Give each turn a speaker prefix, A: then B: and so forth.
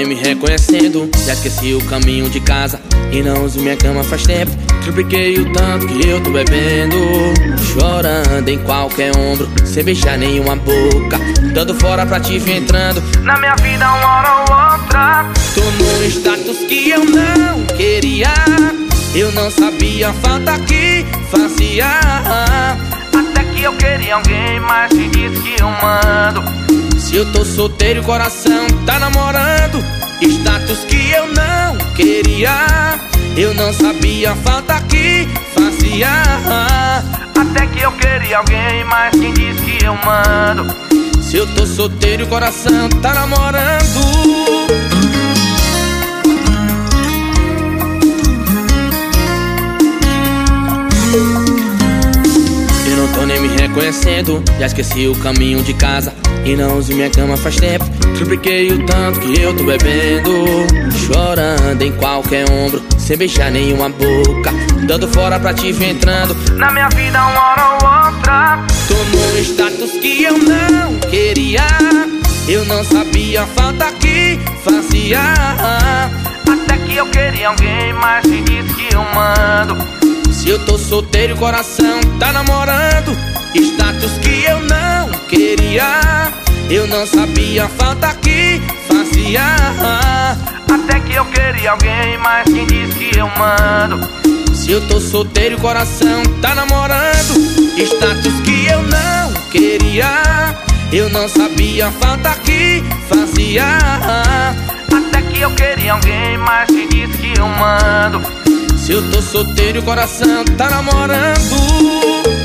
A: me reconhecendo. Já esqueci o caminho de casa e não uso minha cama faz tempo. Tripliquei o tanto que eu tô bebendo, chorando em qualquer ombro, sem beijar nenhuma boca, dando fora pra te ver entrando na minha vida uma hora ou outra. Tô num status que eu não queria, eu não sabia a falta que fazia. Até que eu queria alguém, mas te disse que eu mando. Se eu tô solteiro e o coração tá namorando, status que eu não queria, eu não sabia a falta que fazia. Até que eu queria alguém, mas quem disse que eu mando? Se eu tô solteiro e o coração tá namorando. Eu não tô nem me reconhecendo, já esqueci o caminho de casa e não uso minha cama faz tempo. Tripliquei o tanto que eu tô bebendo, chorando em qualquer ombro, sem beijar nenhuma boca, dando fora pra te ver entrando na minha vida uma hora ou outra. Tô num status que eu não queria, eu não sabia a falta que fazia. Até que eu queria alguém, mas te disse que eu mando. Se eu tô solteiro e o coração tá namorando, status que eu não queria, eu não sabia a falta que fazia. Até que eu queria alguém, mas quem disse que eu mando? Se eu tô solteiro e o coração tá namorando, status que eu não queria, eu não sabia a falta que fazia. Até que eu queria alguém, mas quem disse que eu mando? Se eu tô solteiro e o coração tá namorando.